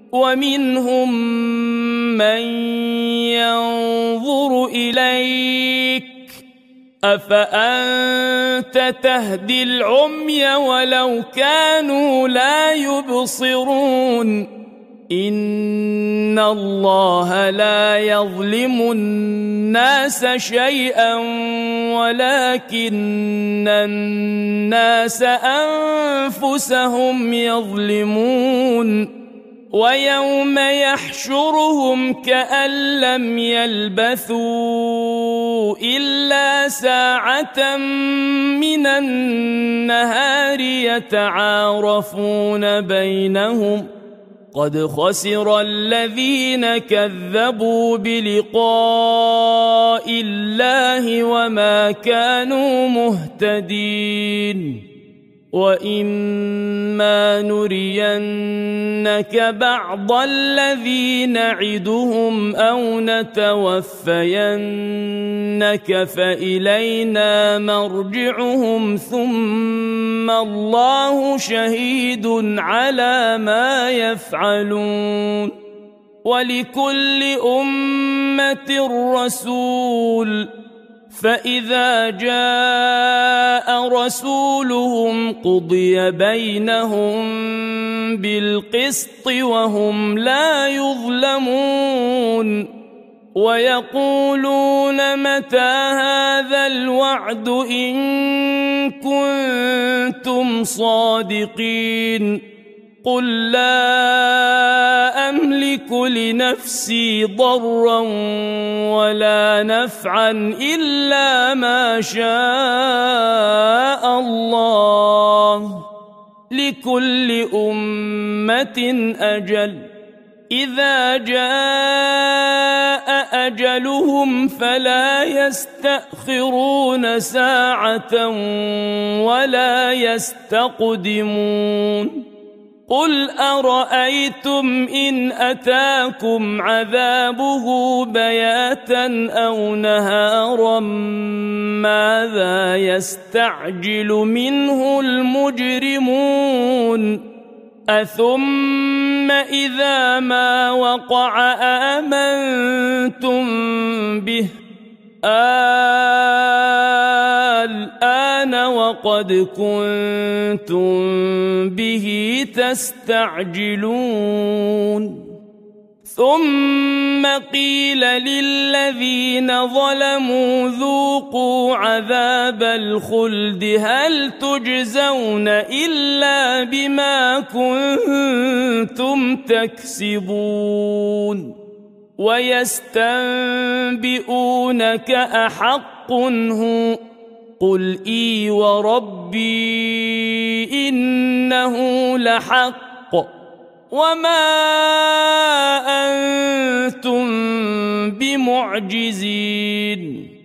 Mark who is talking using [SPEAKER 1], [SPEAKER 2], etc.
[SPEAKER 1] ومنهم من ينظر إليك أفأنت تهدي العمي ولو كانوا لا يبصرون إن الله لا يظلم الناس شيئا ولكن الناس أنفسهم يظلمون ويوم يحشرهم كأن لم يلبثوا إلا ساعة من النهار يتعارفون بينهم قد خسر الذين كذبوا بلقاء الله وما كانوا مهتدين وإما نرينك بعض الذي نعدهم أو نتوفينك فإلينا مرجعهم ثم الله شهيد على ما يفعلون ولكل أمة رسول فإذا جاء رسولهم قضي بينهم بالقسط وهم لا يظلمون ويقولون متى هذا الوعد إن كنتم صادقين قل لا أملك لنفسي ضرا ولا نفعا إلا ما شاء الله لكل أمة أجل إذا جاء أجلهم فلا يستأخرون ساعة ولا يستقدمون قل أرأيتم إن أتاكم عذابه بياتا أو نهارا ماذا يستعجل منه المجرمون أثم إذا ما وقع آمنتم به الآن وقد كنتم به تستعجلون ثم قيل للذين ظلموا ذوقوا عذاب الخلد هل تجزون إلا بما كنتم تكسبون ويستنبئونك أحق هو قل إي وربي إنه لحق وما أنتم بمعجزين